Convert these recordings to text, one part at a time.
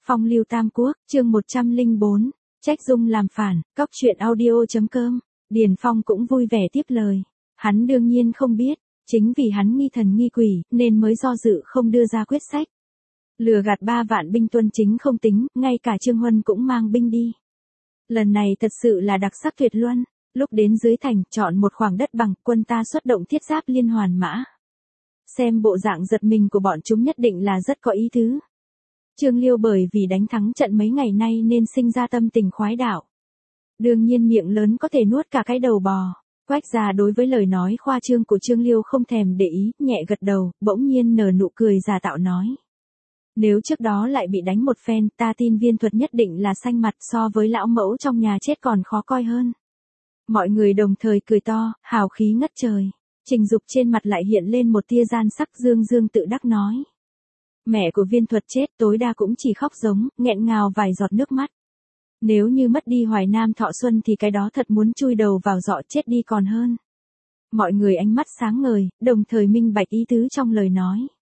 Phong lưu Tam Quốc, chương 104, Trách Dung làm phản, cóc truyện audio.com, Điền Phong cũng vui vẻ tiếp lời. Hắn đương nhiên không biết, chính vì hắn nghi thần nghi quỷ, nên mới do dự không đưa ra quyết sách. Lừa gạt 3 vạn binh tuân chính không tính, ngay cả Trương Huân cũng mang binh đi. Lần này thật sự là đặc sắc tuyệt luân, lúc đến dưới thành, chọn một khoảng đất bằng, quân ta xuất động thiết giáp liên hoàn mã. Xem bộ dạng giật mình của bọn chúng nhất định là rất có ý tứ. Trương Liêu bởi vì đánh thắng trận mấy ngày nay nên sinh ra tâm tình khoái đạo. Đương nhiên miệng lớn có thể nuốt cả cái đầu bò. Quách gia đối với lời nói khoa trương của Trương Liêu không thèm để ý, nhẹ gật đầu, bỗng nhiên nở nụ cười giả tạo nói. Nếu trước đó lại bị đánh một phen, ta tin Viên Thuật nhất định là xanh mặt, so với lão mẫu trong nhà chết còn khó coi hơn. Mọi người đồng thời cười to, hào khí ngất trời. Trình Dục trên mặt lại hiện lên một tia gian sắc, dương dương tự đắc nói. Mẹ của Viên Thuật chết tối đa cũng chỉ khóc giống, nghẹn ngào vài giọt nước mắt. Nếu như mất đi Hoài Nam thọ xuân thì cái đó thật muốn chui đầu vào giọ chết đi còn hơn. Mọi người ánh mắt sáng ngời, đồng thời minh bạch ý tứ trong lời nói.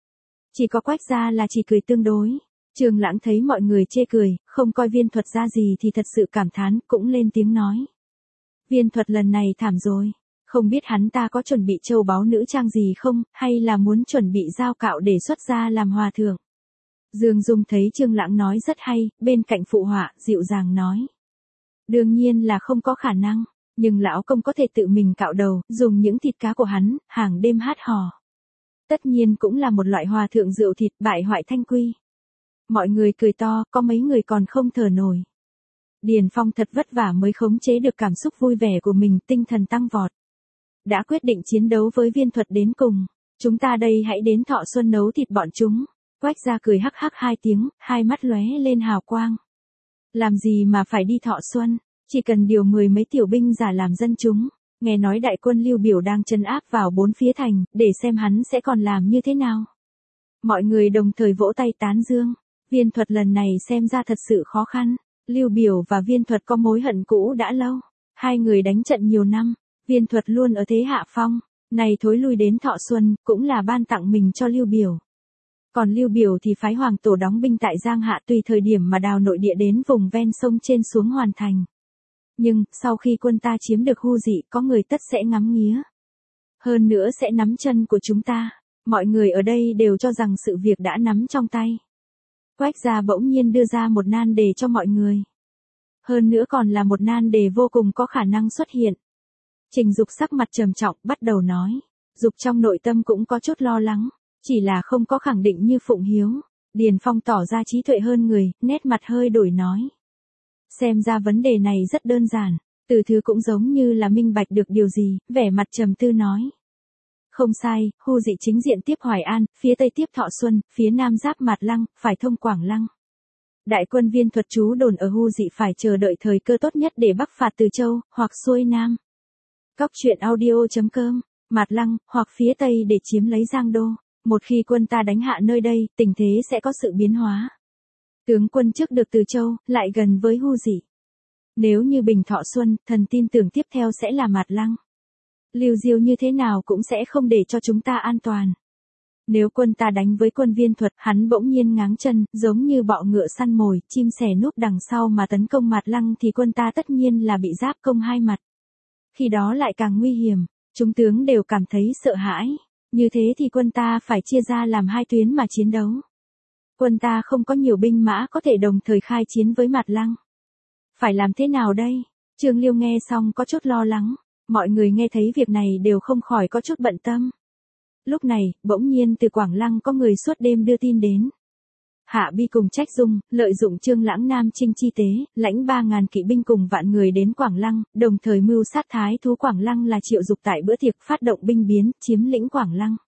Chỉ có Quách gia là chỉ cười tương đối. Trường Lãng thấy mọi người chê cười, không coi Viên Thuật ra gì thì thật sự cảm thán, cũng lên tiếng nói. Viên Thuật lần này thảm rồi. Không biết hắn ta có chuẩn bị châu báu nữ trang gì không, hay là muốn chuẩn bị dao cạo để xuất gia làm hòa thượng. Dương Dung thấy Trương Lãng nói rất hay, bên cạnh phụ họa, dịu dàng nói. Đương nhiên là không có khả năng, nhưng lão công có thể tự mình cạo đầu, dùng những thịt cá của hắn, hàng đêm hát hò. Tất nhiên cũng là một loại hòa thượng rượu thịt, bại hoại thanh quy. Mọi người cười to, có mấy người còn không thở nổi. Điền Phong thật vất vả mới khống chế được cảm xúc vui vẻ của mình, tinh thần tăng vọt. Đã quyết định chiến đấu với Viên Thuật đến cùng. Chúng ta đây hãy đến Thọ Xuân nấu thịt bọn chúng. Quách gia cười hắc hắc 2 tiếng, hai mắt lóe lên hào quang. Làm gì mà phải đi Thọ Xuân, chỉ cần điều 10 mấy tiểu binh giả làm dân chúng. Nghe nói đại quân Lưu Biểu đang trấn áp vào 4 phía thành, để xem hắn sẽ còn làm như thế nào. Mọi người đồng thời vỗ tay tán dương. Viên Thuật lần này xem ra thật sự khó khăn. Lưu Biểu và Viên Thuật có mối hận cũ đã lâu. Hai người đánh trận nhiều năm. Viên Thuật luôn ở thế hạ phong, này thối lui đến Thọ Xuân, cũng là ban tặng mình cho Lưu Biểu. Còn Lưu Biểu thì phái hoàng tổ đóng binh tại Giang Hạ tùy thời điểm mà đào nội địa đến vùng ven sông trên xuống hoàn thành. Nhưng, sau khi quân ta chiếm được Hu Dị, có người tất sẽ ngắm nghía. Hơn nữa sẽ nắm chân của chúng ta. Mọi người ở đây đều cho rằng sự việc đã nắm trong tay. Quách gia bỗng nhiên đưa ra một nan đề cho mọi người. Hơn nữa còn là một nan đề vô cùng có khả năng xuất hiện. Trình Dục sắc mặt trầm trọng, bắt đầu nói. Dục trong nội tâm cũng có chút lo lắng, chỉ là không có khẳng định như Phụng Hiếu. Điền Phong tỏ ra trí tuệ hơn người, nét mặt hơi đổi nói. Xem ra vấn đề này rất đơn giản, Từ Thứ cũng giống như là minh bạch được điều gì, vẻ mặt trầm tư nói. Không sai, Hu Dị chính diện tiếp Hoài An, phía tây tiếp Thọ Xuân, phía nam giáp Mạt Lăng, phải thông Quảng Lăng. Đại quân Viên Thuật trú đồn ở Hu Dị phải chờ đợi thời cơ tốt nhất để bắc phạt Từ Châu, hoặc xuôi nam. Cóc truyện audio.com, Mạt Lăng, hoặc phía tây để chiếm lấy Giang Đô. Một khi quân ta đánh hạ nơi đây, tình thế sẽ có sự biến hóa. Tướng quân trước được Từ Châu, lại gần với Hu Dị. Nếu như bình Thọ Xuân, thần tin tưởng tiếp theo sẽ là Mạt Lăng. Lưu Diêu như thế nào cũng sẽ không để cho chúng ta an toàn. Nếu quân ta đánh với quân Viên Thuật, hắn bỗng nhiên ngáng chân, giống như bọ ngựa săn mồi, chim sẻ núp đằng sau mà tấn công Mạt Lăng thì quân ta tất nhiên là bị giáp công hai mặt. Khi đó lại càng nguy hiểm, chúng tướng đều cảm thấy sợ hãi. Như thế thì quân ta phải chia ra làm 2 tuyến mà chiến đấu. Quân ta không có nhiều binh mã có thể đồng thời khai chiến với Mạt Lăng. Phải làm thế nào đây? Trương Liêu nghe xong có chút lo lắng. Mọi người nghe thấy việc này đều không khỏi có chút bận tâm. Lúc này, bỗng nhiên từ Quảng Lăng có người suốt đêm đưa tin đến. Hạ Bi cùng Trách Dung, lợi dụng Trương Lãng Nam Chinh chi tế, lãnh 3.000 kỵ binh cùng vạn người đến Quảng Lăng, đồng thời mưu sát thái thú Quảng Lăng là Triệu Dục tại bữa tiệc phát động binh biến, chiếm lĩnh Quảng Lăng.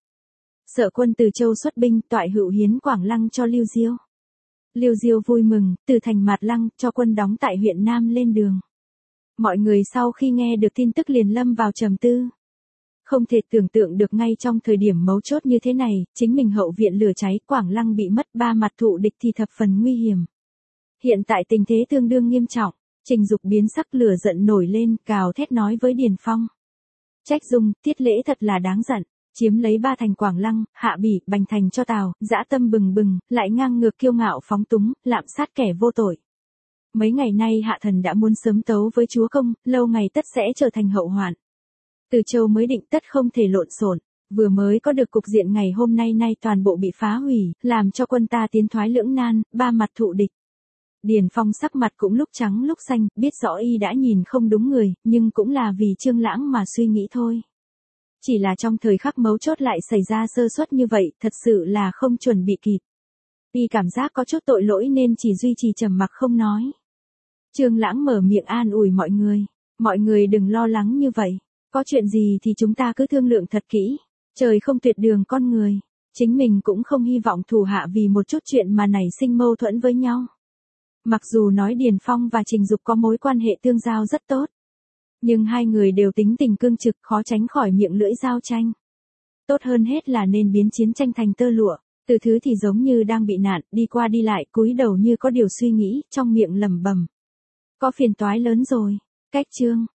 Sở quân Từ Châu xuất binh, toại hữu hiến Quảng Lăng cho Lưu Diêu. Lưu Diêu vui mừng, từ thành Mạt Lăng, cho quân đóng tại huyện Nam lên đường. Mọi người sau khi nghe được tin tức liền lâm vào trầm tư. Không thể tưởng tượng được ngay trong thời điểm mấu chốt như thế này, chính mình hậu viện lửa cháy, Quảng Lăng bị mất 3 mặt thụ địch thì thập phần nguy hiểm. Hiện tại tình thế tương đương nghiêm trọng, Trình Dục biến sắc lửa giận nổi lên, gào thét nói với Điền Phong. Trách Dung, Tiết Lễ thật là đáng giận, chiếm lấy Ba Thành Quảng Lăng, Hạ Bỉ, Bành Thành cho Tào, dã tâm bừng bừng, lại ngang ngược kiêu ngạo phóng túng, lạm sát kẻ vô tội. Mấy ngày nay Hạ Thần đã muốn sớm tấu với chúa công, lâu ngày tất sẽ trở thành hậu hoạn. Từ Châu mới định tất không thể lộn xộn, vừa mới có được cục diện ngày hôm nay toàn bộ bị phá hủy, làm cho quân ta tiến thoái lưỡng nan, ba mặt thụ địch. Điền Phong sắc mặt cũng lúc trắng lúc xanh, biết rõ y đã nhìn không đúng người, nhưng cũng là vì Trương Lãng mà suy nghĩ thôi. Chỉ là trong thời khắc mấu chốt lại xảy ra sơ suất như vậy, thật sự là không chuẩn bị kịp. Y cảm giác có chút tội lỗi nên chỉ duy trì trầm mặc không nói. Trương Lãng mở miệng an ủi mọi người đừng lo lắng như vậy, có chuyện gì thì chúng ta cứ thương lượng thật kỹ, trời không tuyệt đường con người, chính mình cũng không hy vọng thủ hạ vì một chút chuyện mà nảy sinh mâu thuẫn với nhau. Mặc dù nói Điền Phong và Trình Dục có mối quan hệ tương giao rất tốt, nhưng hai người đều tính tình cương trực, khó tránh khỏi miệng lưỡi giao tranh. Tốt hơn hết là nên biến chiến tranh thành tơ lụa. Từ Thứ thì giống như đang bị nạn, đi qua đi lại, cúi đầu như có điều suy nghĩ, trong miệng lẩm bẩm. Có phiền toái lớn rồi. Cách chương